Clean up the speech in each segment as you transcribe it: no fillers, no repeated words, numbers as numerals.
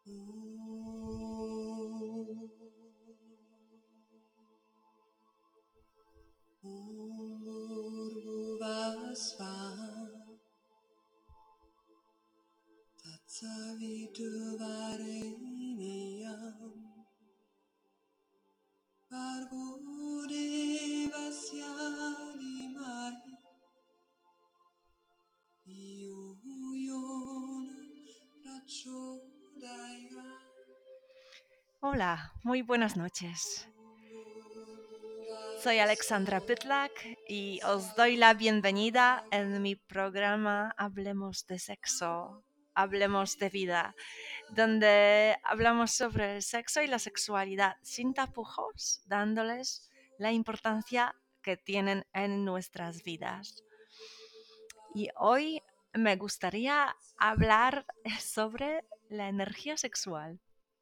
Hola, muy buenas noches. Soy Alexandra Pytlak y os doy la bienvenida en mi programa Hablemos de Sexo, Hablemos de Vida, donde hablamos sobre el sexo y la sexualidad sin tapujos, dándoles la importancia que tienen en nuestras vidas. Y hoy me gustaría hablar sobre la energía sexual.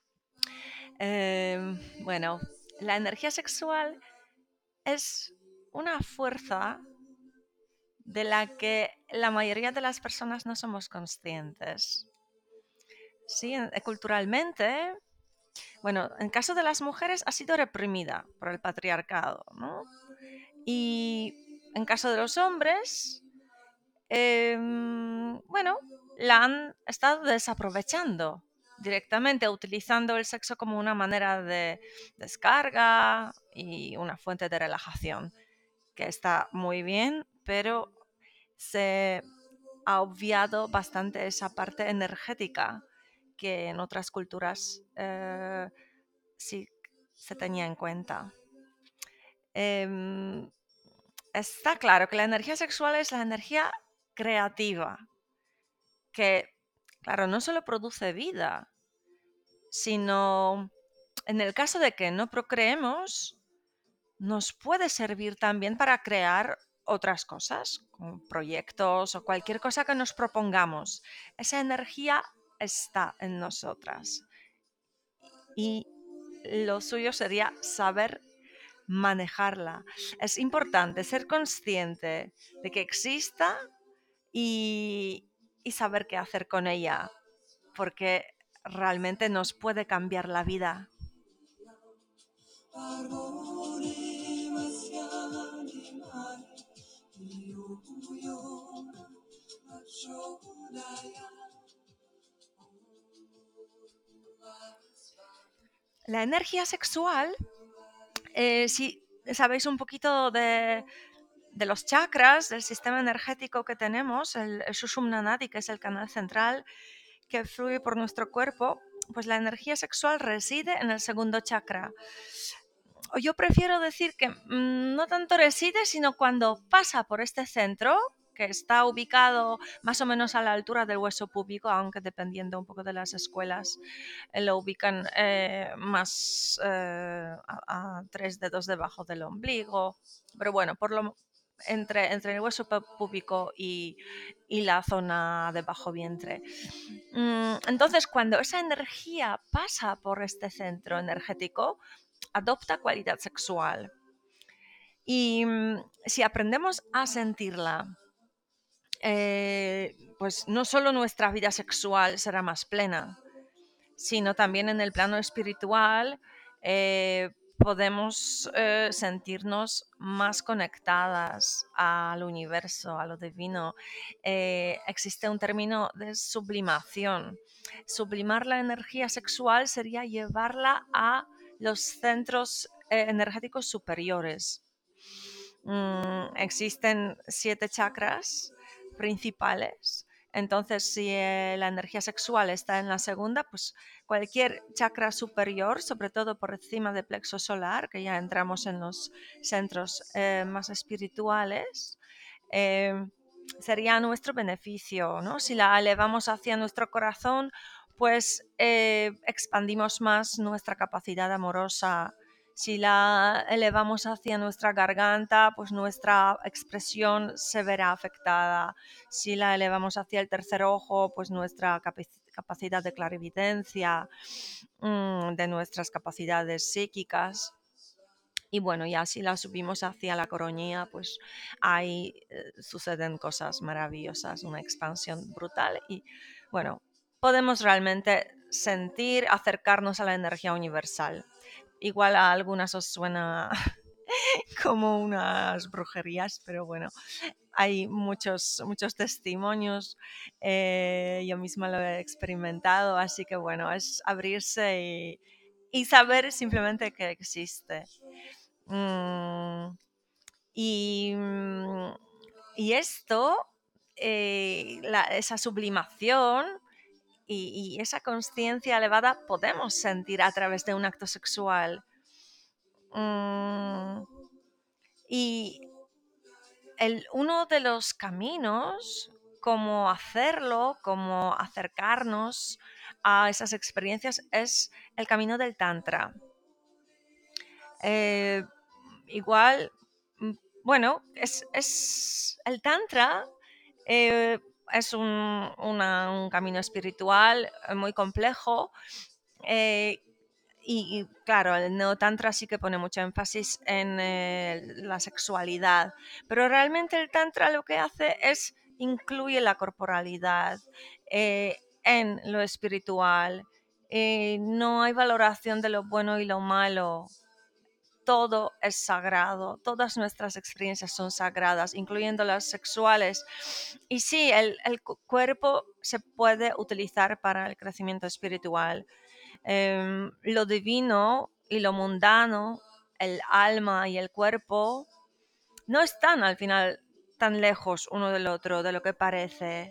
Bueno, la energía sexual es una fuerza de la que la mayoría de las personas no somos conscientes. Sí, culturalmente, bueno, en caso de las mujeres ha sido reprimida por el patriarcado, ¿no? Y en caso de los hombres, bueno, la han estado desaprovechando directamente, utilizando el sexo como una manera de descarga y una fuente de relajación, que está muy bien, pero se ha obviado bastante esa parte energética que en otras culturas sí se tenía en cuenta. Em, Está claro que la energía sexual es la energía creativa, que, claro, no solo produce vida, sino en el caso de que no procreemos, nos puede servir también para crear otras cosas, como proyectos o cualquier cosa que nos propongamos. Esa energía está en nosotras y lo suyo sería saber manejarla. Es importante ser consciente de que exista y saber qué hacer con ella, porque realmente nos puede cambiar la vida. La energía sexual, si sabéis un poquito de los chakras, del sistema energético que tenemos, el Sushumna Nadi, que es el canal central que fluye por nuestro cuerpo, pues la energía sexual reside en el segundo chakra. O yo prefiero decir que no tanto reside, sino cuando pasa por este centro, que está ubicado más o menos a la altura del hueso púbico, aunque dependiendo un poco de las escuelas, lo ubican más a 3 dedos debajo del ombligo. Pero bueno, entre el hueso púbico y la zona de bajo vientre. Entonces, cuando esa energía pasa por este centro energético, adopta cualidad sexual. Y si aprendemos a sentirla, pues no solo nuestra vida sexual será más plena, sino también en el plano espiritual podemos sentirnos más conectadas al universo, a lo divino. Existe un término de sublimación. Sublimar la energía sexual sería llevarla a los centros energéticos superiores. Existen 7 chakras principales. Entonces, si la energía sexual está en la segunda, pues cualquier chakra superior, sobre todo por encima del plexo solar, que ya entramos en los centros más espirituales, eh, sería a nuestro beneficio, ¿no? Si la elevamos hacia nuestro corazón, pues expandimos más nuestra capacidad amorosa. Si la elevamos hacia nuestra garganta, pues nuestra expresión se verá afectada. Si la elevamos hacia el tercer ojo, pues nuestra capacidad de clarividencia, de nuestras capacidades psíquicas. Y bueno, ya si la subimos hacia la coronilla, pues ahí suceden cosas maravillosas, una expansión brutal. Y bueno, podemos realmente sentir, acercarnos a la energía universal. Igual a algunas os suena como unas brujerías, pero bueno, hay muchos testimonios. Yo misma lo he experimentado, así que bueno, es abrirse y saber simplemente que existe. Mm, y, mm, y esto, esa sublimación y esa conciencia elevada podemos sentir a través de un acto sexual. Mm, y uno de los caminos como hacerlo, como acercarnos a esas experiencias es el camino del Tantra. Eh, igual, mm, bueno, el Tantra eh, es un camino espiritual muy complejo. eh, y claro, el neotantra sí que pone mucho énfasis en la sexualidad, pero realmente el tantra lo que hace es incluye la corporalidad en lo espiritual. No hay valoración de lo bueno y lo malo. Todo es sagrado, todas nuestras experiencias son sagradas, incluyendo las sexuales. Y sí, el cuerpo se puede utilizar para el crecimiento espiritual. Lo divino y lo mundano, el alma y el cuerpo, no están al final tan lejos uno del otro de lo que parece.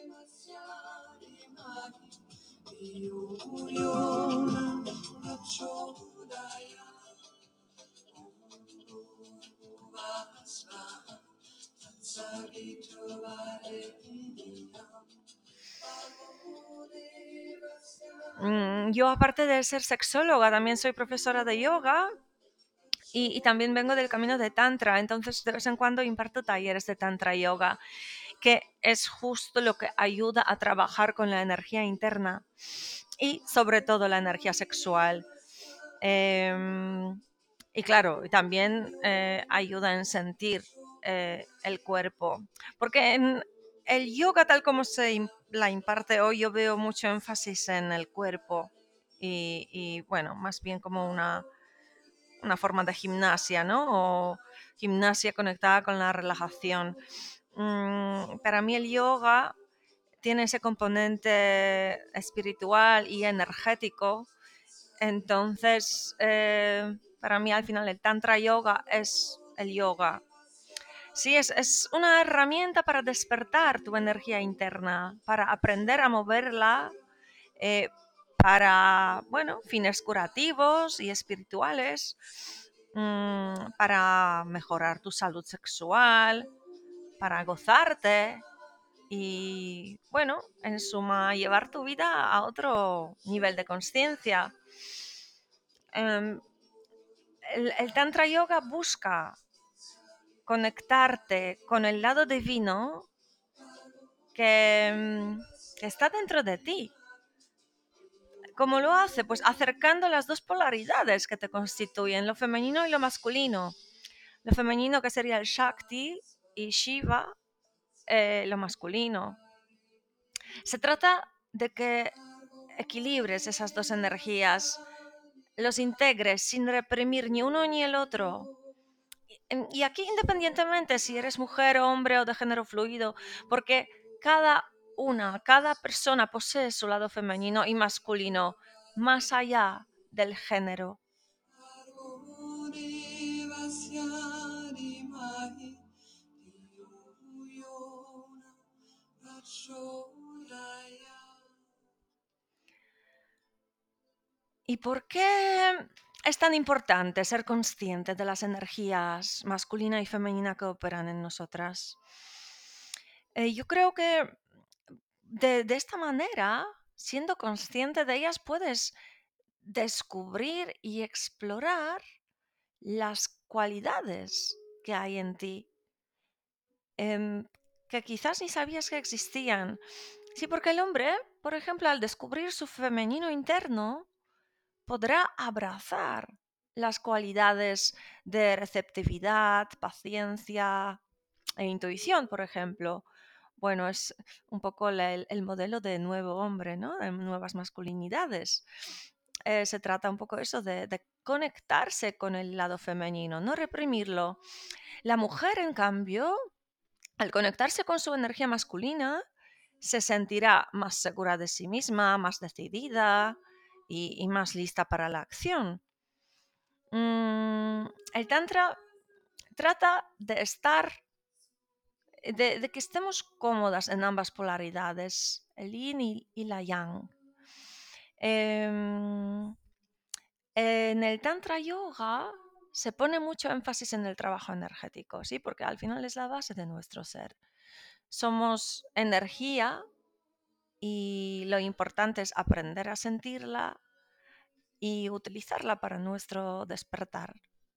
Yo, aparte de ser sexóloga, también soy profesora de yoga y también vengo del camino de Tantra, entonces de vez en cuando imparto talleres de Tantra Yoga, que es justo lo que ayuda a trabajar con la energía interna y sobre todo la energía sexual. Em, y claro, también ayuda en sentir el cuerpo, porque en el yoga tal como la imparte hoy, yo veo mucho énfasis en el cuerpo y bueno, más bien como una forma de gimnasia, ¿no? O gimnasia conectada con la relajación. Para mí el yoga tiene ese componente espiritual y energético. Entonces, para mí al final el Tantra Yoga es el yoga. Sí, es una herramienta para despertar tu energía interna, para aprender a moverla eh, para, bueno, fines curativos y espirituales, para mejorar tu salud sexual, para gozarte y, bueno, en suma, llevar tu vida a otro nivel de conciencia. Em, el Tantra Yoga busca conectarte con el lado divino que está dentro de ti. ¿Cómo lo hace? Pues acercando las dos polaridades que te constituyen, lo femenino y lo masculino. Lo femenino que sería el Shakti y Shiva, lo masculino. Se trata de que equilibres esas dos energías, los integres sin reprimir ni uno ni el otro. Y aquí independientemente si eres mujer, hombre o de género fluido, porque cada persona posee su lado femenino y masculino, más allá del género. ¿Y por qué es tan importante ser consciente de las energías masculina y femenina que operan en nosotras? Yo creo que de esta manera, siendo consciente de ellas, puedes descubrir y explorar las cualidades que hay en ti, em, que quizás ni sabías que existían. Sí, porque el hombre, por ejemplo, al descubrir su femenino interno, podrá abrazar las cualidades de receptividad, paciencia e intuición, por ejemplo. bueno, es un poco el modelo de nuevo hombre, ¿no? De nuevas masculinidades. Se trata un poco eso de conectarse con el lado femenino, no reprimirlo. La mujer, en cambio, al conectarse con su energía masculina, se sentirá más segura de sí misma, más decidida y más lista para la acción. El Tantra trata de estar, de que estemos cómodas en ambas polaridades, el yin y la yang. Em, en el Tantra Yoga se pone mucho énfasis en el trabajo energético, ¿sí? Porque al final es la base de nuestro ser. Somos energía y lo importante es aprender a sentirla y utilizarla para nuestro despertar.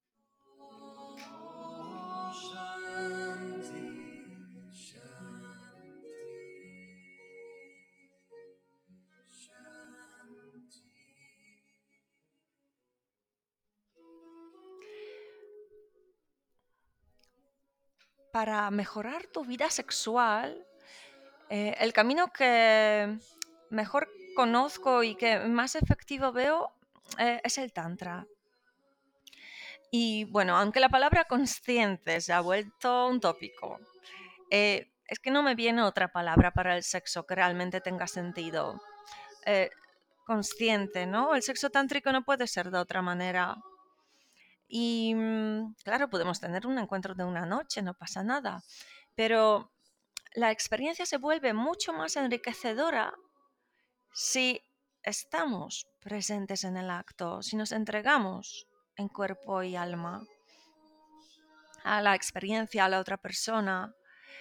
Para mejorar tu vida sexual, el camino que mejor conozco y que más efectivo veo es el Tantra. Y bueno, aunque la palabra consciente se ha vuelto un tópico, es que no me viene otra palabra para el sexo que realmente tenga sentido. Eh, Consciente, ¿no? El sexo tántrico no puede ser de otra manera. Y claro, podemos tener un encuentro de una noche, no pasa nada, pero la experiencia se vuelve mucho más enriquecedora si estamos presentes en el acto, si nos entregamos en cuerpo y alma a la experiencia, a la otra persona.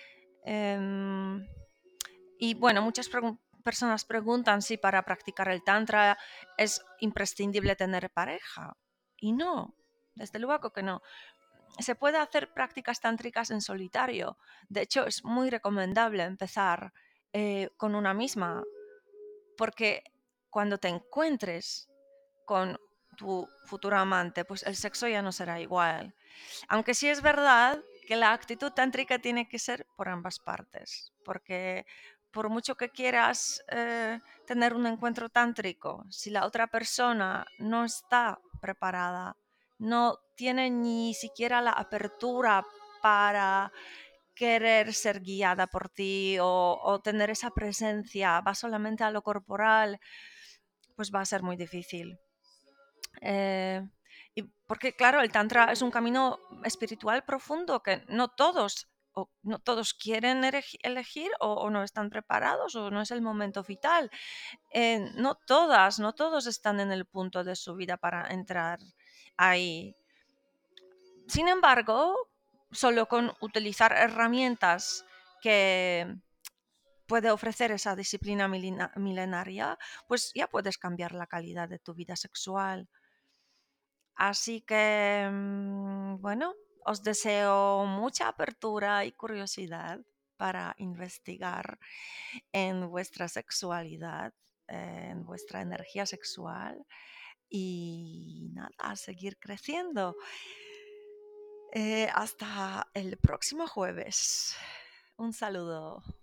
Em, y bueno, muchas personas preguntan si para practicar el tantra es imprescindible tener pareja. Y no, desde luego que no. Se puede hacer prácticas tántricas en solitario. De hecho, es muy recomendable empezar con una misma, porque cuando te encuentres con tu futuro amante, pues el sexo ya no será igual. Aunque sí es verdad que la actitud tántrica tiene que ser por ambas partes, porque por mucho que quieras tener un encuentro tántrico, si la otra persona no está preparada, no tiene ni siquiera la apertura para querer ser guiada por ti o tener esa presencia, va solamente a lo corporal, pues va a ser muy difícil. Eh, y porque, claro, el Tantra es un camino espiritual profundo que no todos, o no todos quieren elegir o no están preparados o no es el momento vital. No todas, no todos están en el punto de su vida para entrar ahí. Sin embargo, solo con utilizar herramientas que puede ofrecer esa disciplina milenaria, pues ya puedes cambiar la calidad de tu vida sexual. Así que, bueno, os deseo mucha apertura y curiosidad para investigar en vuestra sexualidad, en vuestra energía sexual y nada, a seguir creciendo. Hasta el próximo jueves. Un saludo.